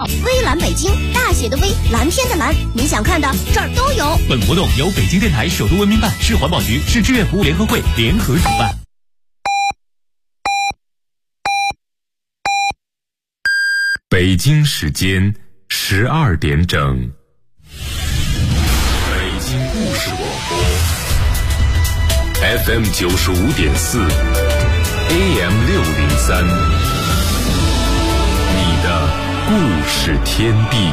微蓝北京，大写的微，蓝天的蓝，你想看的这儿都有。 本活动由北京电台、首都文明办、市环保局、市志愿服务联合会联合主办。 北京时间12点整。北京故事广播 FM 95.4 AM 603，你的故事天地。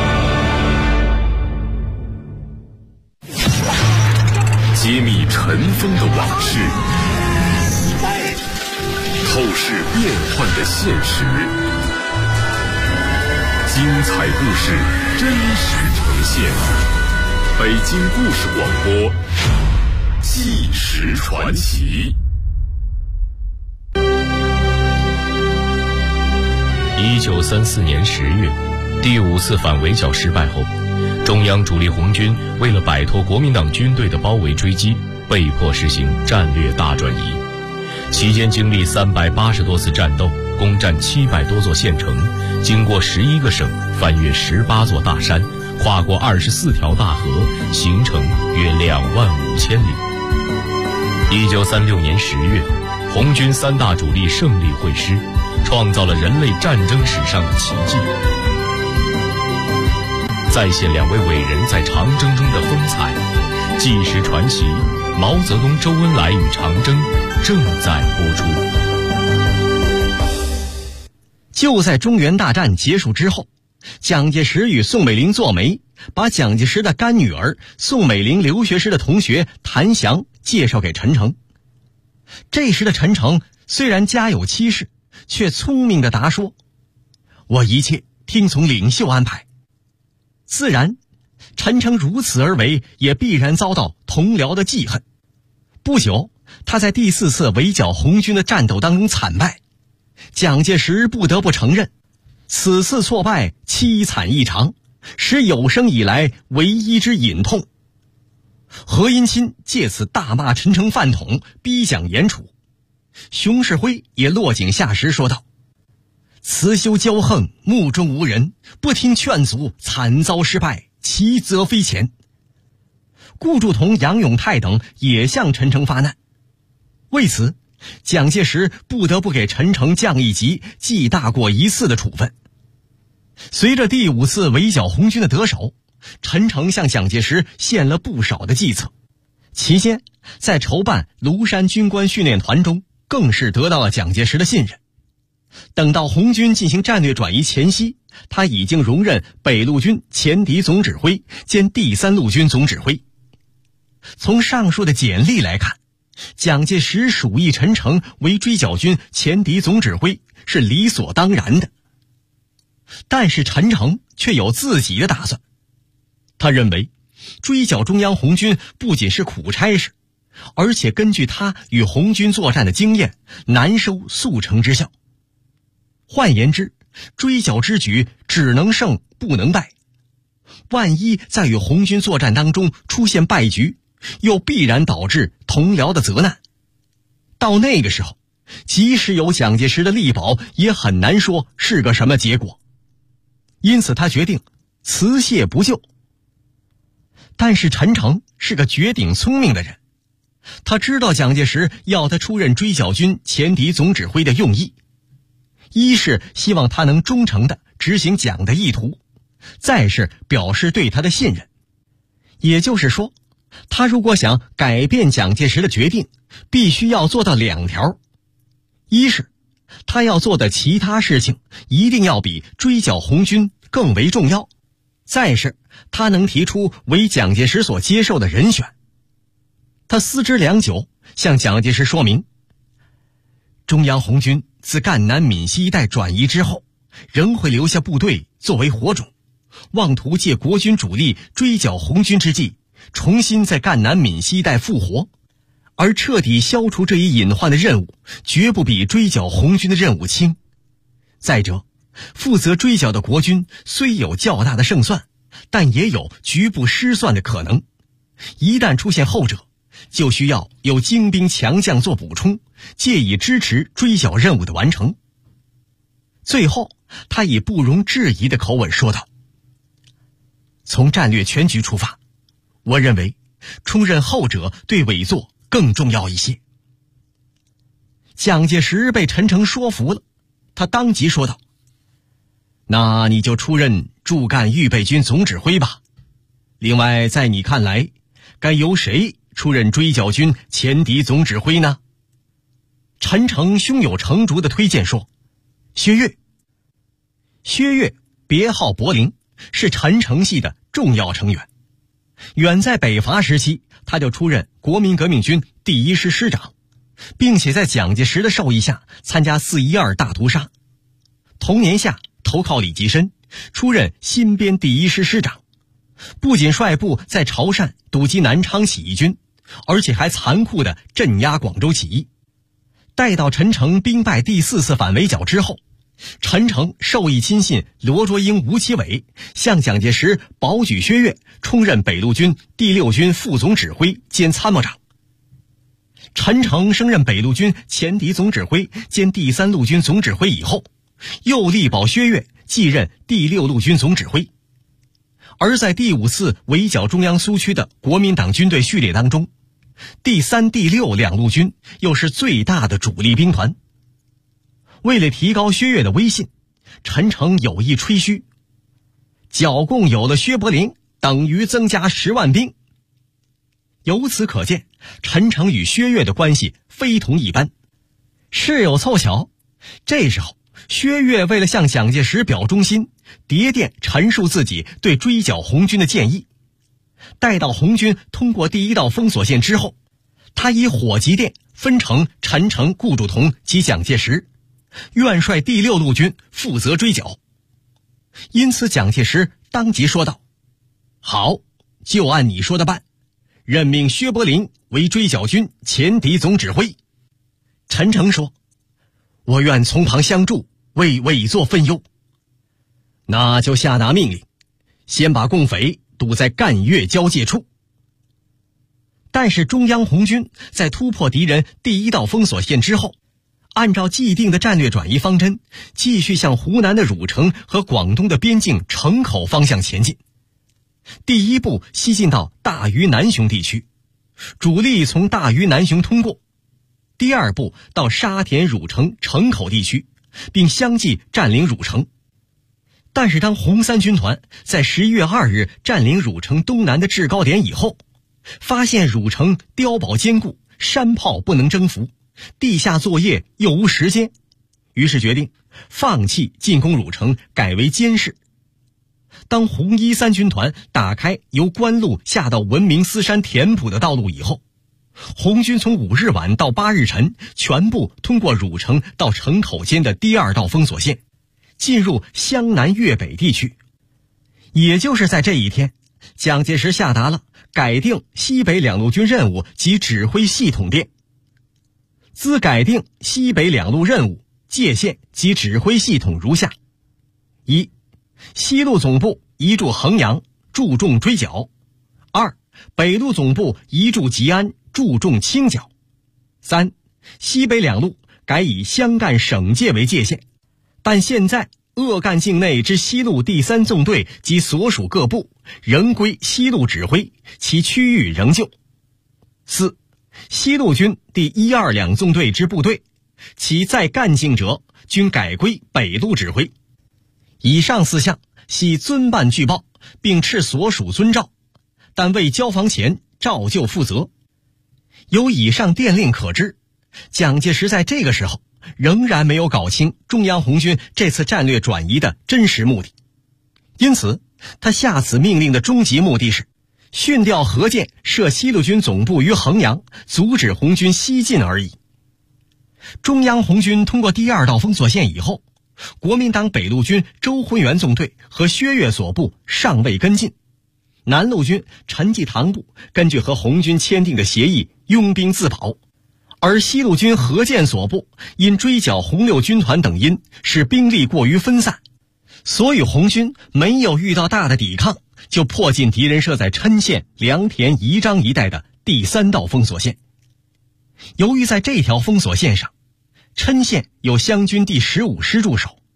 揭秘尘封的往事，透视变幻的现实，精彩故事真实呈现。北京故事广播，纪实传奇。 1934年10月，第5次反围剿失败后，中央主力红军为了摆脱国民党军队的包围追击，被迫实行战略大转移。期间经历380多次战斗，攻占700多座县城，经过11个省，翻越18座大山，跨过24条大河，行程约25000里。1936年10月，红军3大主力胜利会师，创造了人类战争史上的奇迹，再现2位伟人在长征中的风采。纪实传奇，毛泽东、周恩来与长征正在播出。 就在中原大战结束之后，蒋介石与宋美龄做媒，把蒋介石的干女儿宋美龄留学时的同学谭翔介绍给陈诚。这时的陈诚虽然家有妻室，却聪明地答说：“我一切听从领袖安排。”自然，陈诚如此而为，也必然遭到同僚的记恨。不久，他在第4次围剿红军的战斗当中惨败。蒋介石不得不承认，此次挫败凄惨异常，使有生以来唯一之隐痛。何应钦借此大骂陈诚饭桶，逼蒋严处。熊式辉也落井下石说道：“慈修骄横，目中无人，不听劝阻，惨遭失败，其责非浅。”顾祝同、杨永泰等也向陈诚发难。为此，蒋介石不得不给陈诚降一级记大过一次的处分。随着第5次围剿红军的得手，陈诚向蒋介石献了不少的计策。期间，在筹办庐山军官训练团中，更是得到了蒋介石的信任。等到红军进行战略转移前夕，他已经荣任北路军前敌总指挥兼第3路军总指挥。从上述的简历来看，蒋介石属意陈诚为追剿军前敌总指挥是理所当然的。但是陈诚却有自己的打算。他认为追剿中央红军不仅是苦差事，而且根据他与红军作战的经验，难收速成之效。换言之，追剿之举只能胜不能败。万一在与红军作战当中出现败局，又必然导致同僚的责难。到那个时候，即使有蒋介石的力保，也很难说是个什么结果。因此他决定辞谢不就。但是陈诚是个绝顶聪明的人，他知道蒋介石要他出任追剿军前敌总指挥的用意，一是希望他能忠诚地执行蒋的意图，再是表示对他的信任。也就是说，他如果想改变蒋介石的决定，必须要做到2条：一是他要做的其他事情一定要比追剿红军更为重要，再是他能提出为蒋介石所接受的人选。他思之良久，向蒋介石说明，中央红军自赣南闽西一带转移之后，仍会留下部队作为火种，妄图借国军主力追剿红军之际，重新在赣南闽西一带复活，而彻底消除这一隐患的任务，绝不比追剿红军的任务轻。再者，负责追剿的国军虽有较大的胜算，但也有局部失算的可能。一旦出现后者，就需要有精兵强将做补充，借以支持追剿任务的完成。最后， 他以不容置疑的口吻说道：从战略全局出发，我认为充任后者对委座更重要一些。蒋介石被陈诚说服了，他当即说道：那你就出任驻赣预备军总指挥吧。另外，在你看来，该由谁出任追剿军前敌总指挥呢？陈诚胸有成竹地推荐说：薛岳。薛岳别号柏林，是陈诚系的重要成员。远在北伐时期，他就出任国民革命军第1师师长，并且在蒋介石的授意下参加412大屠杀。同年夏投靠李济深，出任新编第1师师长，不仅率部在潮汕堵击南昌起义军，而且还残酷地镇压广州起义。待到陈诚兵败第4次反围剿之后，陈诚授意亲信罗卓英、吴奇伟向蒋介石保举薛岳充任北路军第6军副总指挥兼参谋长。陈诚升任北路军前敌总指挥兼第3路军总指挥以后，又力保薛岳继任第6路军总指挥。而在第5次围剿中央苏区的国民党军队序列当中，第3、第6两路军又是最大的主力兵团。为了提高薛岳的威信，陈诚有意吹嘘：剿共有了薛柏林，等于增加10万兵。由此可见，陈诚与薛岳的关系非同一般。事有凑巧，这时候薛岳为了向蒋介石表忠心，谍电陈述自己对追剿红军的建议。待到红军通过第1道封锁线之后，他以火急电分成陈诚、顾祝同及蒋介石，愿率第6路军负责追剿。因此蒋介石当即说道：好，就按你说的办，任命薛柏林为追剿军前敌总指挥。陈诚说：我愿从旁相助，为委座分忧。那就下达命令，先把共匪堵在赣粤交界处。但是中央红军在突破敌人第1道封锁线之后，按照既定的战略转移方针，继续向湖南的汝城和广东的边境城口方向前进。第1步西进到大余南雄地区，主力从大余南雄通过；第2步到沙田汝城城口地区，并相继占领汝城。但是当红三军团在11月2日占领汝城东南的制高点以后，发现汝城碉堡坚固，山炮不能征服，地下作业又无时间，于是决定放弃进攻汝城，改为监视。当红一三军团打开由关路下到文明斯山田埔的道路以后，红军从5日晚到8日晨全部通过汝城到城口间的第2道封锁线，进入湘南粤北地区。也就是在这一天，蒋介石下达了改定西北两路军任务及指挥系统电。兹改定西北两路任务界限及指挥系统如下：一、西路总部移驻衡阳，注重追剿；二、北路总部移驻吉安，注重清剿；三、西北两路改以湘赣省界为界限，但现在鄂赣境内之西路第3纵队及所属各部仍归西路指挥，其区域仍旧。四、西路军第1、2两纵队之部队，其在赣境者均改归北路指挥。以上4项系遵办据报，并斥所属遵照，但未交防前照旧负责。由以上电令可知，蒋介石在这个时候仍然没有搞清中央红军这次战略转移的真实目的，因此他下此命令的终极目的是训调何键设西路军总部于衡阳，阻止红军西进而已。中央红军通过第2道封锁线以后，国民党北路军周浑元纵队和薛岳所部尚未跟进，南路军陈济棠部根据和红军签订的协议拥兵自保，而西路军何键所部因追剿红六军团等因使兵力过于分散，所以红军没有遇到大的抵抗，就迫近敌人设在郴县、良田、宜章一带的第3道封锁线。由于在这条封锁线上，郴县有湘军第15师驻守，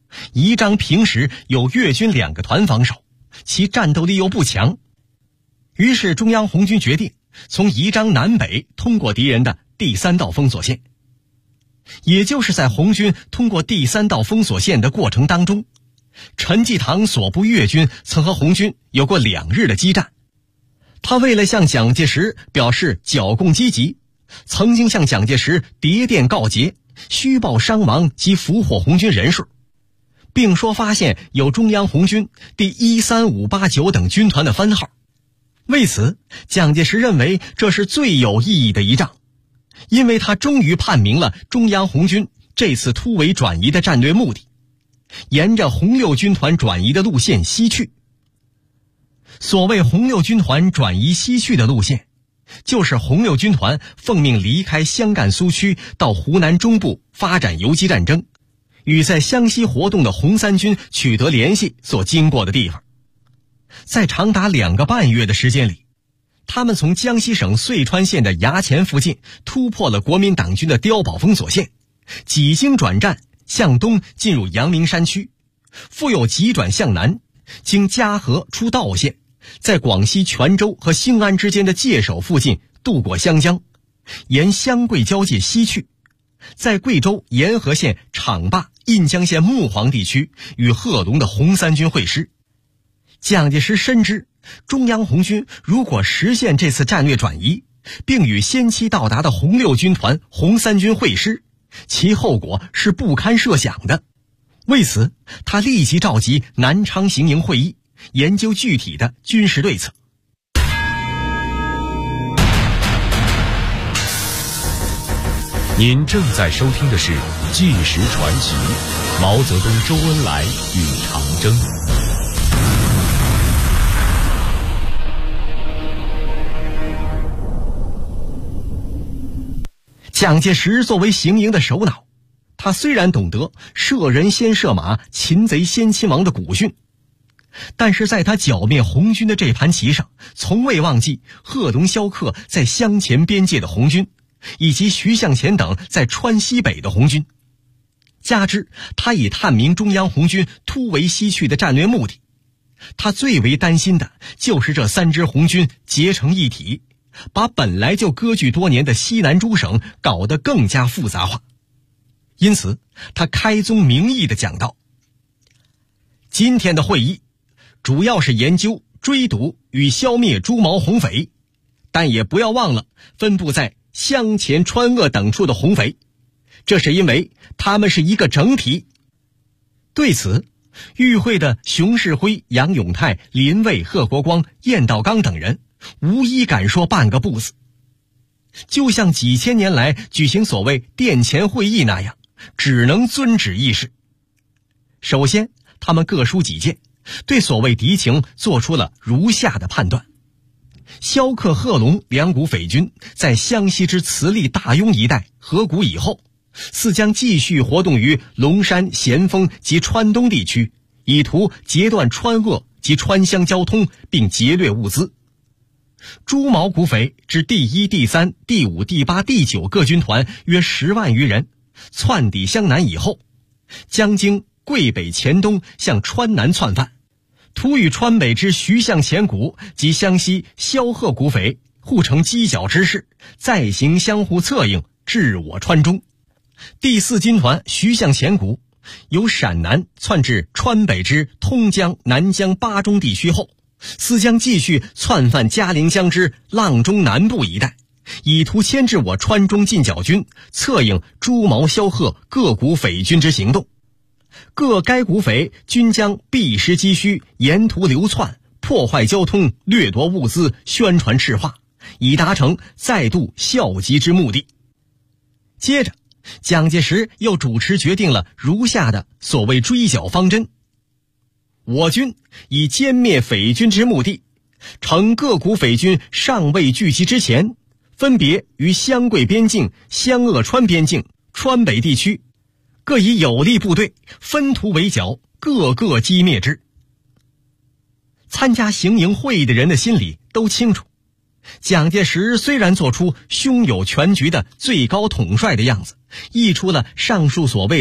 宜章平时有越军2个团防守，其战斗力又不强，于是中央红军决定从宜章南北通过敌人的第3道封锁线。也就是在红军通过第3道封锁线的过程当中，陈济棠所部越军曾和红军有过2日的激战。他为了向蒋介石表示剿共积极，曾经向蒋介石谍电告捷，虚报伤亡及俘获红军人数，并说发现有中央红军第13589等军团的番号。为此，蒋介石认为这是最有意义的一仗，因为他终于判明了中央红军这次突围转移的战略目的，沿着红六军团转移的路线西去。所谓红六军团转移西去的路线，就是红六军团奉命离开湘赣苏区到湖南中部发展游击战争，与在湘西活动的红三军取得联系所经过的地方。在长达2个半月的时间里，他们从江西省遂川县的衙前附近突破了国民党军的碉堡封锁线，几经转战向东进入阳明山区，复又急转向南，经嘉禾出道县，在广西全州和兴安之间的界首附近渡过湘江，沿湘桂交界西去，在贵州沿河县昶坝、印江县木黄地区与贺龙的红三军会师。蒋介石深知，中央红军如果实现这次战略转移，并与先期到达的红六军团、红三军会师，其后果是不堪设想的。为此，他立即召集南昌行营会议，研究具体的军事对策。 您正在收听的是《纪实传奇》，毛泽东、周恩来与长征。 蒋介石作为行营的首脑，他虽然懂得射人先射马，擒贼先擒王的古训，但是在他剿灭红军的这盘棋上，从未忘记贺龙、萧克在湘黔边界的红军，以及徐向前等在川西北的红军。加之他已探明中央红军突围西去的战略目的，他最为担心的就是这3支红军结成一体，把本来就割据多年的西南诸省搞得更加复杂化。因此他开宗明义地讲道，今天的会议主要是研究追堵与消灭朱毛红匪，但也不要忘了分布在湘黔、川鄂等处的红匪，这是因为他们是一个整体。对此，与会的熊式辉、杨永泰、林蔚、贺国光、晏道刚等人无一敢说半个不字，就像几千年来举行所谓殿前会议那样，只能遵旨议事。首先，他们各抒己见，对所谓敌情做出了如下的判断：萧克、贺龙2股匪军在湘西之慈利、大雍一带河谷以后，似将继续活动于龙山、咸丰及川东地区，以图截断川鄂及川湘交通，并劫掠物资。朱毛股匪至第1、第3、第5、第8、第9各军团约10万余人，窜抵湘南以后，将经桂北、黔东向川南窜犯，图与川北之徐向前股及湘西萧贺股匪互成犄角之势，再行相互策应，至我川中。第4军团徐向前股由陕南窜至川北之通江、南江、巴中地区后，似将继续窜犯嘉陵江之阆中南部一带，以图牵制我川中进剿军，策应朱毛、萧贺各股匪军之行动。各该股匪均将避实击虚，沿途流窜，破坏交通，掠夺物资，宣传赤化，以达成再度效集之目的。接着，蒋介石又主持决定了如下的所谓追剿方针：我军以歼灭匪军之目的，乘各股匪军尚未聚集之前，分别于湘桂边境、湘鄂川边境、川北地区各以有力部队分途围剿，各个击灭之。参加行营会议的人的心里都清楚，蒋介石虽然做出胸有全局的最高统帅的样子，译出了上述所谓的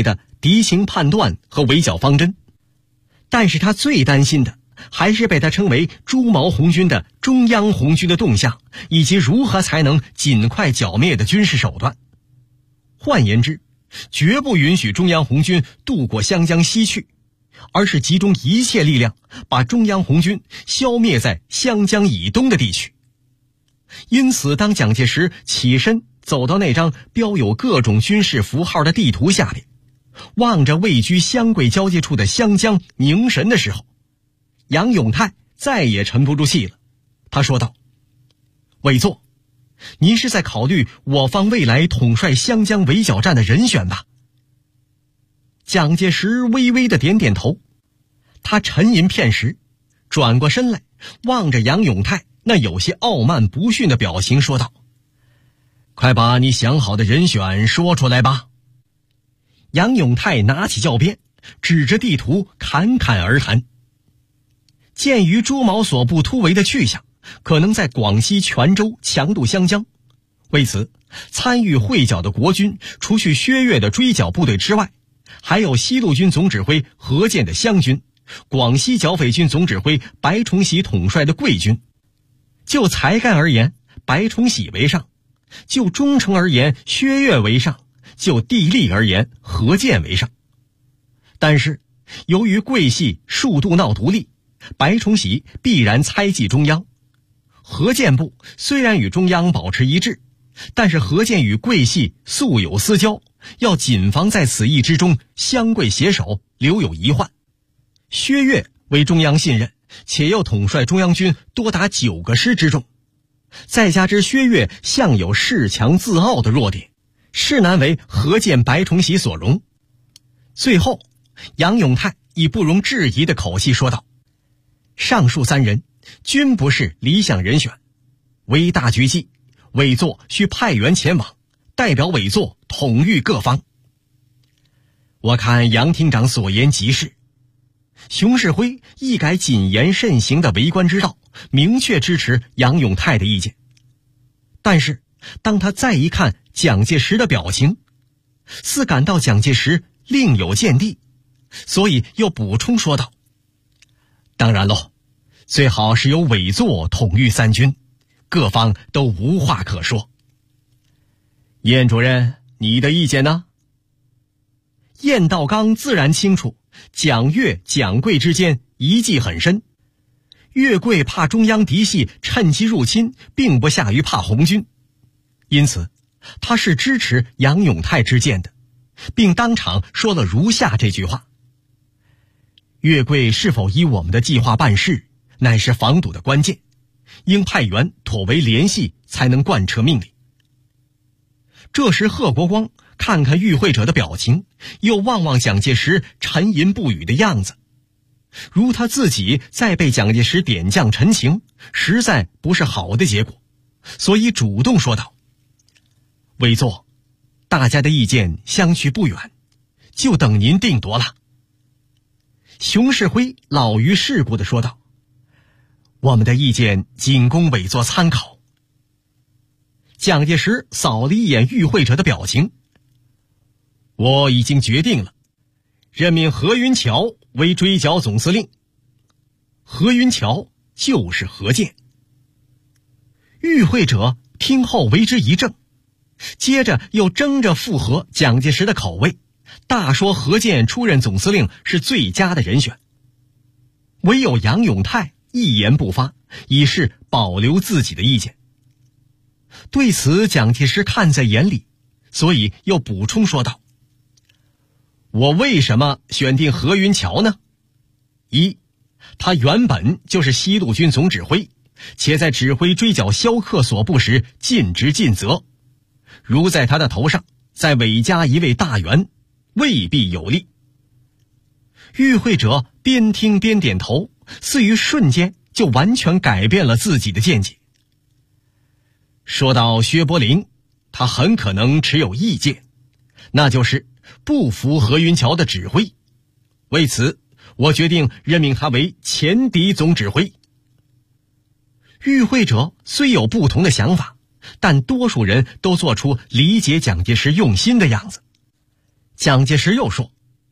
敌情判断和围剿方针。但是他最担心的还是被他称为朱毛红军的中央红军的动向，以及如何才能尽快剿灭的军事手段。换言之，绝不允许中央红军渡过湘江西去，而是集中一切力量把中央红军消灭在湘江以东的地区。因此，当蒋介石起身走到那张标有各种军事符号的地图下边，望着位居湘桂交界处的湘江凝神的时候，杨永泰再也沉不住气了。他说道：委座，您是在考虑我方未来统帅湘江围剿战的人选吧？蒋介石微微的点点头，他沉吟片时，转过身来望着杨永泰那有些傲慢不逊的表情说道：快把你想好的人选说出来吧。杨永泰拿起教鞭，指着地图侃侃而谈。鉴于朱毛所部突围的去向可能在广西泉州强渡湘江，为此参与会剿的国军除去薛岳的追剿部队之外，还有西路军总指挥何键的湘军，广西剿匪军总指挥白崇禧统帅的桂军。就才干而言，白崇禧为上；就忠诚而言，薛岳为上；就地利而言，何键为上。但是由于桂系数度闹独立，白崇禧必然猜忌中央。何键部虽然与中央保持一致，但是何键与桂系素有私交，要谨防在此役之中湘桂携手，留有遗患。薛岳为中央信任，且又统帅中央军多达9个师之众，再加之薛岳向有恃强自傲的弱点，是难为何键白崇禧所容。最后，杨永泰以不容置疑的口气说道：上述3人均不是理想人选，为大局计，委座需派员前往，代表委座统御各方。我看杨厅长所言极是。熊式辉一改谨言慎行的为官之道，明确支持杨永泰的意见。但是当他再一看蒋介石的表情，似感到蒋介石另有见地，所以又补充说道：当然喽，最好是由委座统御3军，各方都无话可说。晏主任，你的意见呢？晏道刚自然清楚蒋岳、蒋桂之间一计很深，岳桂怕中央嫡系趁机入侵，并不下于怕红军，因此他是支持杨永泰之见的，并当场说了如下这句话：岳桂是否依我们的计划办事，乃是防堵的关键，应派员妥为联系，才能贯彻命令。这时贺国光看看与会者的表情，又望望蒋介石沉吟不语的样子，如他自己再被蒋介石点将陈情，实在不是好的结果，所以主动说道：委座，大家的意见相去不远，就等您定夺了。熊式辉老于世故地说道：我们的意见仅供委座参考。蒋介石扫了一眼与会者的表情：我已经决定了，任命何云桥为追剿总司令。何云桥就是何键。与会者听后为之一怔，接着又争着附和蒋介石的口味，大说何键出任总司令是最佳的人选。唯有杨永泰一言不发，以示保留自己的意见。对此蒋介石看在眼里，所以又补充说道：我为什么选定何云桥呢？一，他原本就是西路军总指挥，且在指挥追剿萧克所部时尽职尽责，如在他的头上再委加一位大员，未必有利。与会者边听边点头，似于瞬间就完全改变了自己的见解。说到薛伯龄，他很可能持有意见，那就是不服何云桥的指挥。为此，我决定任命他为前敌总指挥。与会者虽有不同的想法，但多数人都做出理解蒋介石用心的样子。蒋介石又说：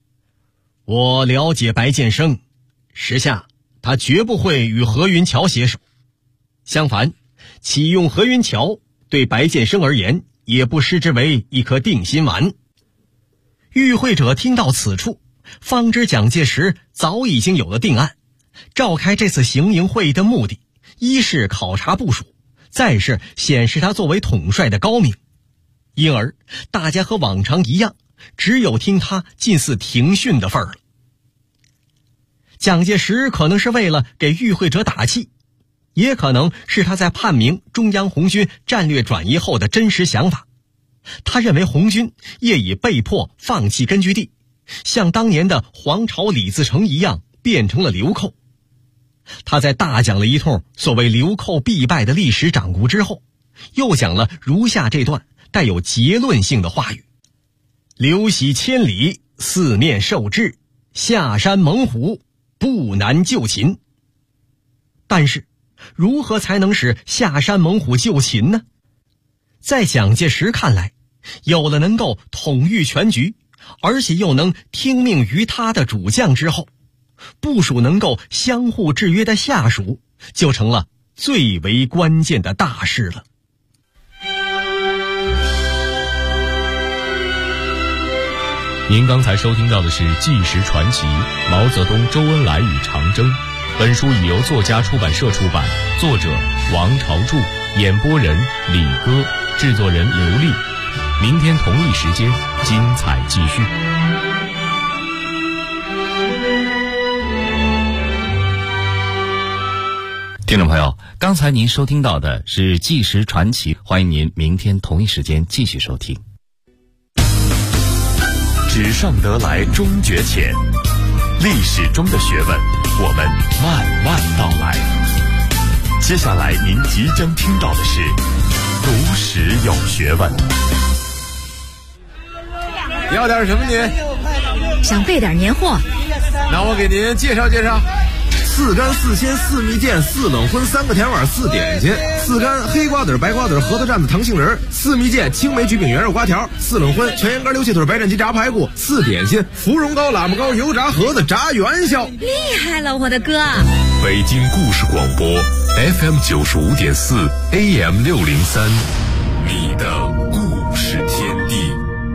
我了解白剑生，时下他绝不会与何云桥携手。相反，启用何云桥对白剑生而言，也不失之为一颗定心丸。与会者听到此处，方知蒋介石早已经有了定案。召开这次行营会议的目的，一是考察部署，再是显示他作为统帅的高明。因而大家和往常一样，只有听他近似庭训的份儿了。蒋介石可能是为了给与会者打气，也可能是他在判明中央红军战略转移后的真实想法。他认为红军业已被迫放弃根据地，像当年的黄巢李自成一样变成了流寇。他在大讲了一通所谓流寇必败的历史掌故之后，又讲了如下这段带有结论性的话语：流徙千里，四面受制，下山猛虎，不难救秦。但是如何才能使下山猛虎救秦呢？在蒋介石看来，有了能够统御全局，而且又能听命于他的主将之后，部署能够相互制约的下属，就成了最为关键的大事了。 您刚才收听到的是《纪实传奇》毛泽东、周恩来与长征。本书已由作家出版社出版，作者王朝柱，演播人李歌，制作人刘丽。明天同一时间，精彩继续。 听众朋友，刚才您收听到的是《纪实传奇》，欢迎您明天同一时间继续收听。 纸上得来终觉浅，历史中的学问，我们慢慢道来。接下来您即将听到的是读史有学问。 要点什么您？ 想备点年货。 那我给您介绍介绍。4干4鲜4蜜饯4冷荤3个甜碗4点心，4干黑瓜子白瓜子核桃蘸子糖杏仁，4蜜饯青梅橘饼圆肉瓜条，4冷荤全羊肝溜蟹腿白斩鸡炸排骨，4点心芙蓉糕喇嘛糕油炸盒子炸元宵。 厉害了，我的哥！ 北京故事广播 FM 95.4 AM 603，你的故事天地。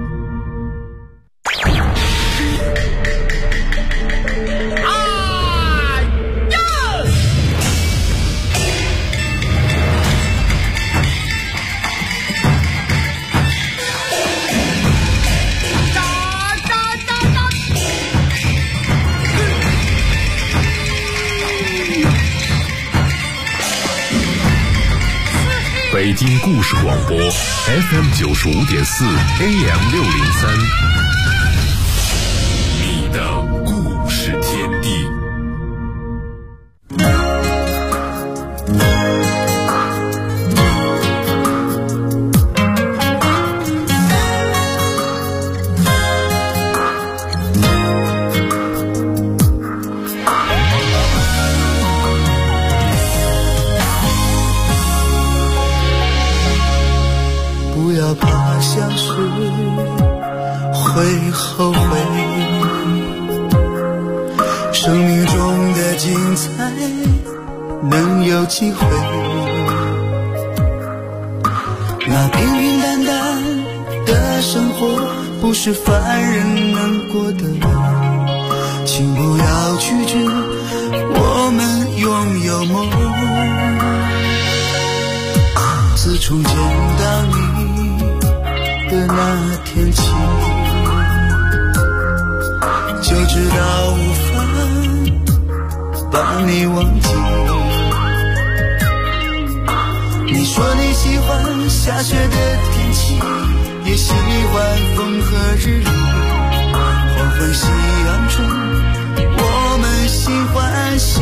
北京故事广播 FM 95.4 AM 603，你的故事天地。 像是会后悔，生命中的精彩能有机会，那平平淡淡的生活不是凡人能过的，请不要拒绝我们拥有梦。自从见到你的那天起，就知道无法把你忘记。你说你喜欢下雪的天气，也喜欢风和日丽，黄昏夕阳中我们心欢喜。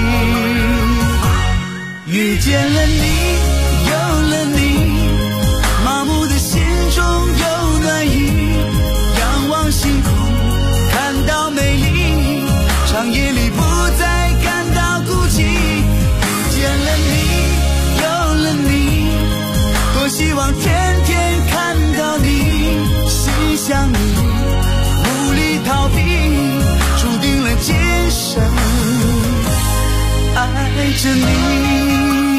遇见了你，有了你，麻木的心中有暖意，仰望星空看到美丽，长夜里不再感到孤寂。遇见了你，有了你，多希望天天看到你，心想你，无力逃避， 着你。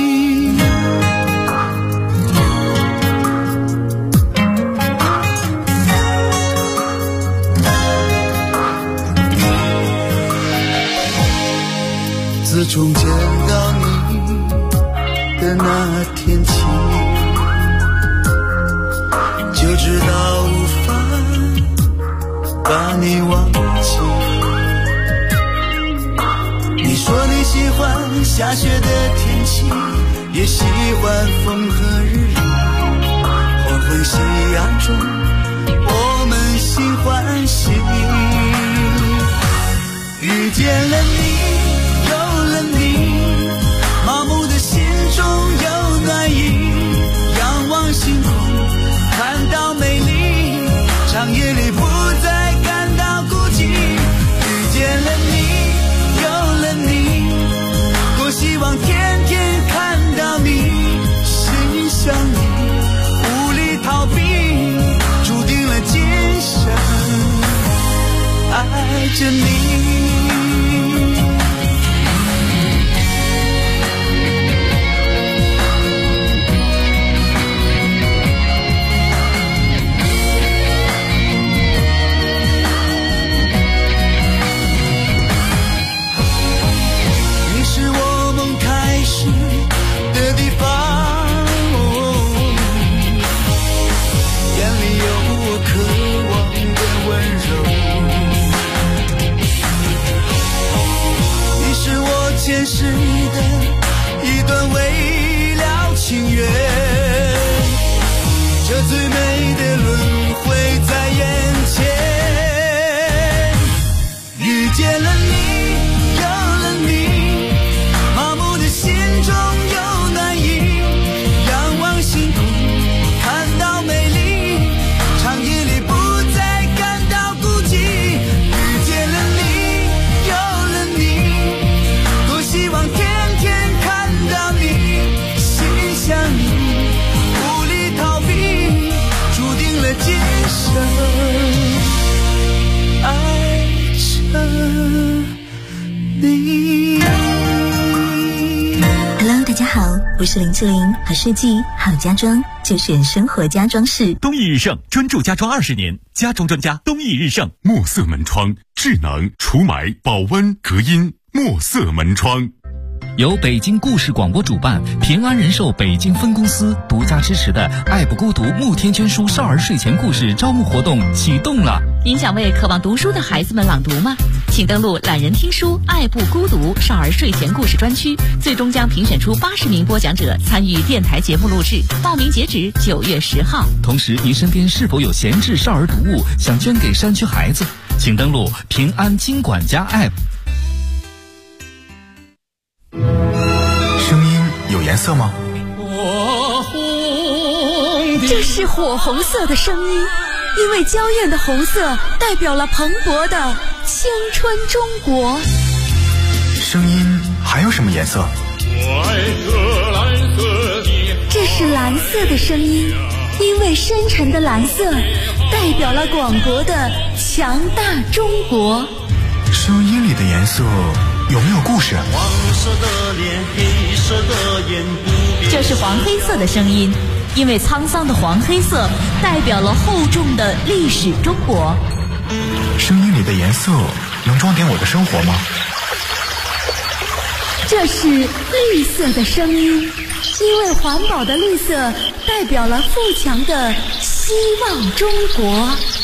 自从见到你的那天起，就知道无法把你忘记。你说你喜欢下雪的天气，也喜欢风和日丽。黄昏夕阳中，我们心欢喜。遇见了你，有了你，麻木的心中有暖意。仰望星空，看到美丽，长夜里不再感到孤寂。遇见了你，有了你，多希望天天看到你，心想你，无力逃避，注定了今生爱着你。的地方，眼里有我渴望的温柔。你是我前世的一段未了情缘，这最美的轮回在眼前。遇见了你，有了你，麻木的心中有暖意。仰望星空，看到美丽，长夜里不再感到孤寂。遇见了你，有了你，多希望天天看到你，心想你，无力逃避，注定了今生爱着你。 Hello， 大家好，我是林志玲，好设计好家装就选生活家装饰。 东义日盛专注家装20年，家装专家东义日盛。 墨色门窗，智能除霾、保温、隔音。墨色门窗。 由北京故事广播主办，平安人寿北京分公司独家支持的爱不孤独慕天娟书少儿睡前故事招募活动启动了。 您想为渴望读书的孩子们朗读吗？请登录懒人听书爱不孤独少儿睡前故事专区，最终将评选出80名播讲者参与电台节目录制，报名截止9月10号。 同时，您身边是否有闲置少儿读物想捐给山区孩子？请登录平安金管家 App。 声音有颜色吗？ 这是火红色的声音，因为娇艳的红色代表了蓬勃的青春中国。 声音还有什么颜色？ 这是蓝色的声音，因为深沉的蓝色代表了广博的强大中国。 声音里的颜色有没有故事？ 黄色的脸，黑色的眼， 这是黄黑色的声音，因为沧桑的黄黑色代表了厚重的历史中国。 声音里的颜色能装点我的生活吗？ 这是绿色的声音，因为环保的绿色代表了富强的希望中国。